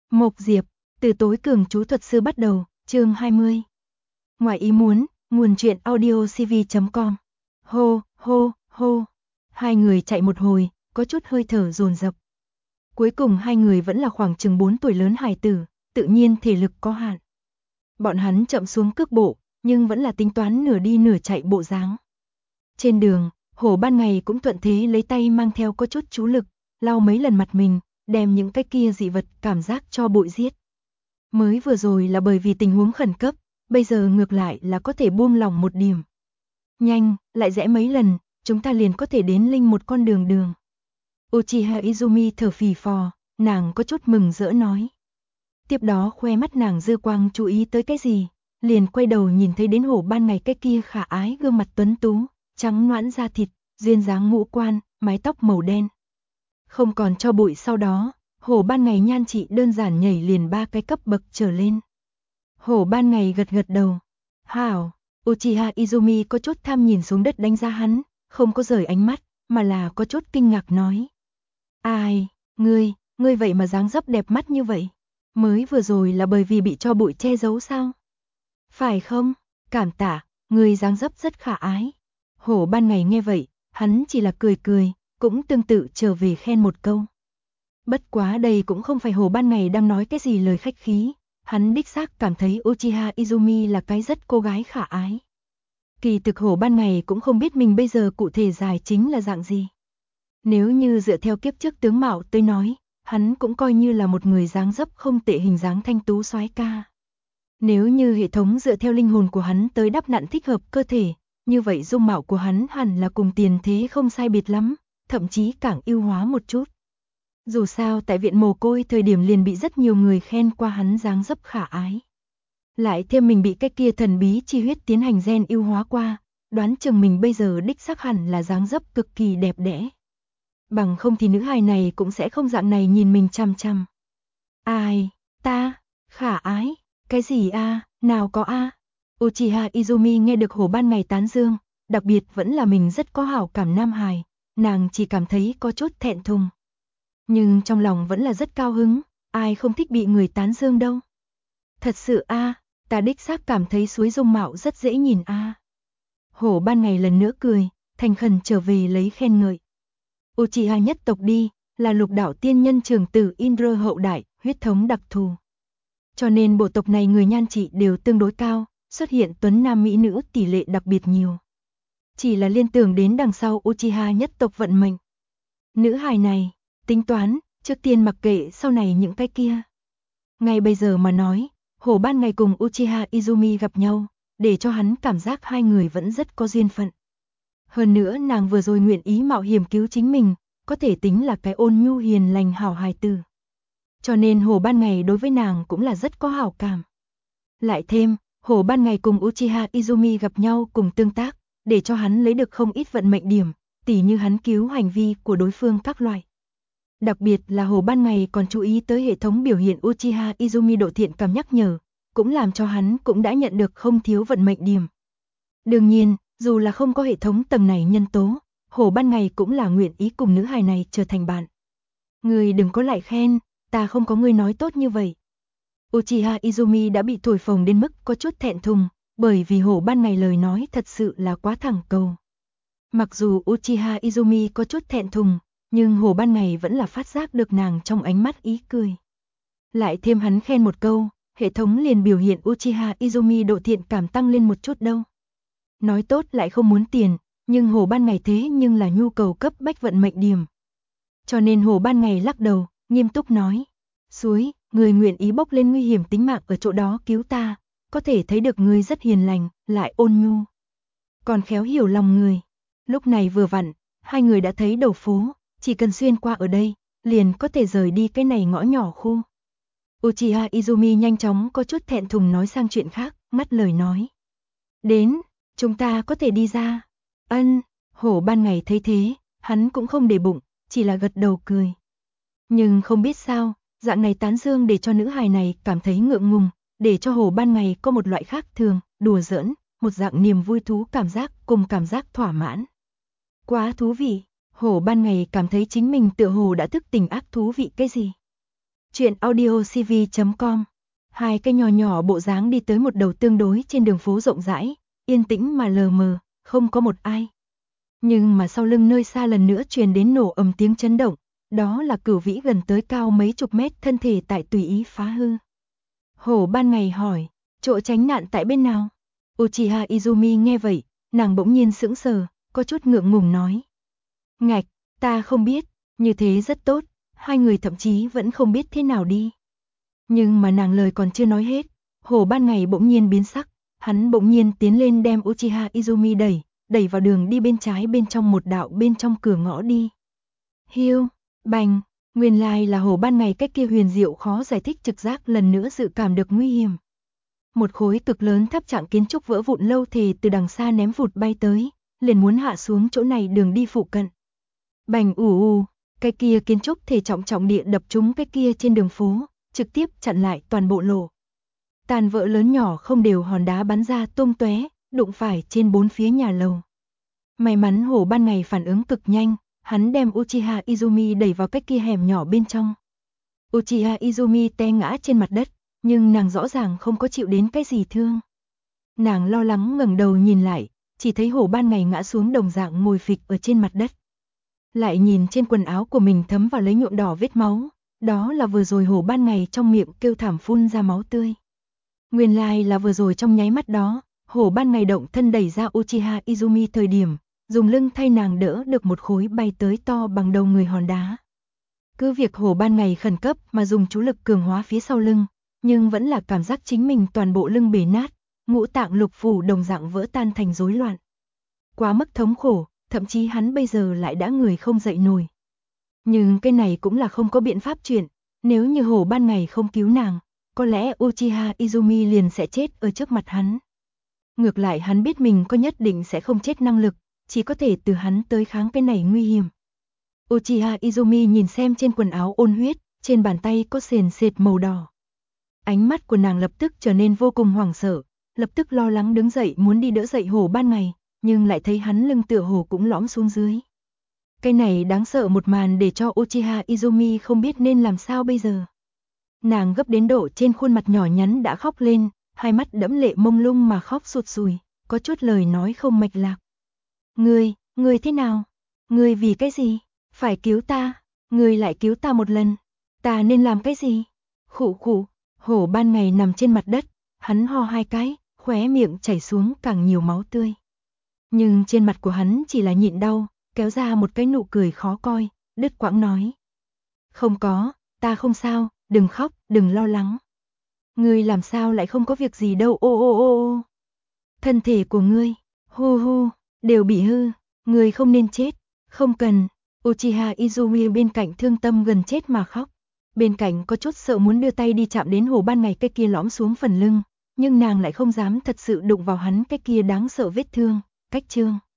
Mộc Diệp, từ tối cường chú thuật sư bắt đầu, chương 20. Ngoài ý muốn, nguồn truyện audio cv.com. Hô, hô, hô. Hai người chạy một hồi, có chút hơi thở dồn dập. Cuối cùng hai người vẫn là khoảng chừng 4 tuổi lớn hài tử, tự nhiên thể lực có hạn. Bọn hắn chậm xuống cước bộ, nhưng vẫn là tính toán nửa đi nửa chạy bộ dáng. Trên đường, Hổ ban ngày cũng thuận thế lấy tay mang theo có chút chú lực, lau mấy lần mặt mình, đem những cái kia dị vật cảm giác cho bụi giết. Mới vừa rồi là bởi vì tình huống khẩn cấp, bây giờ ngược lại là có thể buông lỏng một điểm. Nhanh, lại rẽ mấy lần, chúng ta liền có thể đến linh một con đường. Uchiha Izumi thở phì phò, nàng có chút mừng rỡ nói. Tiếp đó khoe mắt nàng dư quang chú ý tới cái gì, liền quay đầu nhìn thấy đến Hổ ban ngày cái kia khả ái gương mặt tuấn tú, trắng nõn da thịt, duyên dáng ngũ quan, mái tóc màu đen. Không còn cho bụi sau đó, Hổ ban ngày nhan trị đơn giản nhảy liền 3 cái cấp bậc trở lên. Hổ ban ngày gật gật đầu. Hảo, Uchiha Izumi có chút tham nhìn xuống đất đánh giá hắn, không có rời ánh mắt, mà là có chút kinh ngạc nói. Ai, ngươi vậy mà dáng dấp đẹp mắt như vậy. Mới vừa rồi là bởi vì bị cho bụi che giấu sao? Phải không? Cảm tạ, ngươi dáng dấp rất khả ái. Hổ ban ngày nghe vậy, hắn chỉ là cười, cũng tương tự trở về khen một câu. Bất quá đây cũng không phải Hổ ban ngày đang nói cái gì lời khách khí, hắn đích xác cảm thấy Uchiha Izumi là cái rất cô gái khả ái. Kỳ thực Hổ ban ngày cũng không biết mình bây giờ cụ thể dài chính là dạng gì. Nếu như dựa theo kiếp trước tướng mạo tới nói, hắn cũng coi như là một người dáng dấp không tệ, hình dáng thanh tú soái ca. Nếu như hệ thống dựa theo linh hồn của hắn tới đắp nặn thích hợp cơ thể, như vậy dung mạo của hắn hẳn là cùng tiền thế không sai biệt lắm, thậm chí càng ưu hóa một chút. Dù sao tại viện mồ côi thời điểm liền bị rất nhiều người khen qua hắn dáng dấp khả ái. Lại thêm mình bị cái kia thần bí chi huyết tiến hành gen ưu hóa qua, đoán chừng mình bây giờ đích xác hẳn là dáng dấp cực kỳ đẹp đẽ. Bằng không thì nữ hài này cũng sẽ không dạng này nhìn mình chăm chăm. Ai, ta, khả ái, cái gì a, nào có a. Uchiha Izumi nghe được Hổ ban ngày tán dương, đặc biệt vẫn là mình rất có hảo cảm nam hài, nàng chỉ cảm thấy có chút thẹn thùng. Nhưng trong lòng vẫn là rất cao hứng, ai không thích bị người tán dương đâu. Thật sự a, ta đích xác cảm thấy suối dung mạo rất dễ nhìn a. Hổ ban ngày lần nữa cười, thành khẩn trở về lấy khen ngợi. Uchiha nhất tộc đi, là lục đạo tiên nhân trường tử Indra hậu đại, huyết thống đặc thù. Cho nên bộ tộc này người nhan trị đều tương đối cao, xuất hiện tuấn nam mỹ nữ tỷ lệ đặc biệt nhiều. Chỉ là liên tưởng đến đằng sau Uchiha nhất tộc vận mệnh. Nữ hài này, tính toán, trước tiên mặc kệ sau này những cái kia. Ngay bây giờ mà nói, Hổ ban ngày cùng Uchiha Izumi gặp nhau, để cho hắn cảm giác hai người vẫn rất có duyên phận. Hơn nữa nàng vừa rồi nguyện ý mạo hiểm cứu chính mình, có thể tính là cái ôn nhu hiền lành hảo hài tử. Cho nên Hổ ban ngày đối với nàng cũng là rất có hảo cảm. Lại thêm, Hổ ban ngày cùng Uchiha Izumi gặp nhau cùng tương tác, để cho hắn lấy được không ít vận mệnh điểm, tỉ như hắn cứu hành vi của đối phương các loại. Đặc biệt là Hổ ban ngày còn chú ý tới hệ thống biểu hiện Uchiha Izumi độ thiện cảm nhắc nhở, cũng làm cho hắn cũng đã nhận được không thiếu vận mệnh điểm. Đương nhiên, dù là không có hệ thống tầng này nhân tố, Hổ ban ngày cũng là nguyện ý cùng nữ hài này trở thành bạn. Người đừng có lại khen, ta không có người nói tốt như vậy. Uchiha Izumi đã bị thổi phồng đến mức có chút thẹn thùng, bởi vì Hổ ban ngày lời nói thật sự là quá thẳng cầu. Mặc dù Uchiha Izumi có chút thẹn thùng, nhưng Hổ ban ngày vẫn là phát giác được nàng trong ánh mắt ý cười. Lại thêm hắn khen một câu, hệ thống liền biểu hiện Uchiha Izumi độ thiện cảm tăng lên một chút đâu. Nói tốt lại không muốn tiền, nhưng Hổ ban ngày thế nhưng là nhu cầu cấp bách vận mệnh điểm. Cho nên Hổ ban ngày lắc đầu, nghiêm túc nói. Suối, người nguyện ý bốc lên nguy hiểm tính mạng ở chỗ đó cứu ta, có thể thấy được người rất hiền lành, lại ôn nhu. Còn khéo hiểu lòng người. Lúc này vừa vặn, hai người đã thấy đầu phố, chỉ cần xuyên qua ở đây, liền có thể rời đi cái này ngõ nhỏ khu. Uchiha Izumi nhanh chóng có chút thẹn thùng nói sang chuyện khác, ngắt lời nói. Đến, chúng ta có thể đi ra. Ân, Hổ ban ngày thấy thế, hắn cũng không để bụng, chỉ là gật đầu cười. Nhưng không biết sao, dạng này tán dương để cho nữ hài này cảm thấy ngượng ngùng, để cho Hổ ban ngày có một loại khác thường, đùa giỡn, một dạng niềm vui thú cảm giác cùng cảm giác thỏa mãn. Quá thú vị, Hổ ban ngày cảm thấy chính mình tựa hồ đã thức tỉnh ác thú vị cái gì. Chuyện audio CV.com. Hai cái nhỏ nhỏ bộ dáng đi tới một đầu tương đối trên đường phố rộng rãi, yên tĩnh mà lờ mờ, không có một ai. Nhưng mà sau lưng nơi xa lần nữa truyền đến nổ ầm tiếng chấn động, đó là Cửu Vĩ gần tới cao mấy chục mét thân thể tại tùy ý phá hư. Hổ Ban Ngày hỏi, chỗ tránh nạn tại bên nào? Uchiha Izumi nghe vậy, nàng bỗng nhiên sững sờ, có chút ngượng ngùng nói. Ngạch, ta không biết, như thế rất tốt, hai người thậm chí vẫn không biết thế nào đi. Nhưng mà nàng lời còn chưa nói hết, Hổ Ban Ngày bỗng nhiên biến sắc, hắn bỗng nhiên tiến lên đem Uchiha Izumi đẩy vào đường đi bên trái bên trong một đạo bên trong cửa ngõ đi. Hiu, bành, nguyên lai là Hổ Ban Ngày cách kia huyền diệu khó giải thích trực giác lần nữa dự cảm được nguy hiểm. Một khối cực lớn tháp trạng kiến trúc vỡ vụn lâu thề từ đằng xa ném vụt bay tới, liền muốn hạ xuống chỗ này đường đi phụ cận. Bành cái kia kiến trúc thể trọng địa đập trúng cái kia trên đường phố, trực tiếp chặn lại toàn bộ lộ. Tàn vỡ lớn nhỏ không đều hòn đá bắn ra tung tóe, đụng phải trên bốn phía nhà lầu. May mắn Hổ Ban Ngày phản ứng cực nhanh, hắn đem Uchiha Izumi đẩy vào cái kia hẻm nhỏ bên trong. Uchiha Izumi té ngã trên mặt đất, nhưng nàng rõ ràng không có chịu đến cái gì thương. Nàng lo lắng ngẩng đầu nhìn lại, chỉ thấy Hổ Ban Ngày ngã xuống đồng dạng ngồi phịch ở trên mặt đất. Lại nhìn trên quần áo của mình thấm vào lấy nhuộm đỏ vết máu, đó là vừa rồi Hổ Ban Ngày trong miệng kêu thảm phun ra máu tươi. Nguyên lai là vừa rồi trong nháy mắt đó, Hổ Ban Ngày động thân đẩy ra Uchiha Izumi thời điểm, dùng lưng thay nàng đỡ được một khối bay tới to bằng đầu người hòn đá. Cứ việc Hổ Ban Ngày khẩn cấp mà dùng chú lực cường hóa phía sau lưng, nhưng vẫn là cảm giác chính mình toàn bộ lưng bể nát, ngũ tạng lục phủ đồng dạng vỡ tan thành rối loạn. Quá mức thống khổ, thậm chí hắn bây giờ lại đã người không dậy nổi. Nhưng cái này cũng là không có biện pháp chuyện, nếu như Hổ Ban Ngày không cứu nàng, có lẽ Uchiha Izumi liền sẽ chết ở trước mặt hắn. Ngược lại hắn biết mình có nhất định sẽ không chết năng lực, chỉ có thể từ hắn tới kháng cái này nguy hiểm. Uchiha Izumi nhìn xem trên quần áo ôn huyết, trên bàn tay có sền sệt màu đỏ. Ánh mắt của nàng lập tức trở nên vô cùng hoảng sợ, lập tức lo lắng đứng dậy muốn đi đỡ dậy Hổ Ban Ngày, nhưng lại thấy hắn lưng tựa hồ cũng lõm xuống dưới. Cái này đáng sợ một màn để cho Uchiha Izumi không biết nên làm sao bây giờ. Nàng gấp đến độ trên khuôn mặt nhỏ nhắn đã khóc lên, hai mắt đẫm lệ mông lung mà khóc sụt sùi, có chút lời nói không mạch lạc. Ngươi thế nào? Ngươi vì cái gì? Phải cứu ta, ngươi lại cứu ta một lần. Ta nên làm cái gì? Khụ, Hổ Ban Ngày nằm trên mặt đất, hắn ho hai cái, khóe miệng chảy xuống càng nhiều máu tươi. Nhưng trên mặt của hắn chỉ là nhịn đau, kéo ra một cái nụ cười khó coi, đứt quãng nói. Không có, ta không sao, đừng khóc, đừng lo lắng. Ngươi làm sao lại không có việc gì đâu ô. Thân thể của ngươi, hu, đều bị hư, ngươi không nên chết, không cần. Uchiha Izumi bên cạnh thương tâm gần chết mà khóc. Bên cạnh có chút sợ muốn đưa tay đi chạm đến Hổ Ban Ngày cái kia lõm xuống phần lưng, nhưng nàng lại không dám thật sự đụng vào hắn cái kia đáng sợ vết thương. Cách chương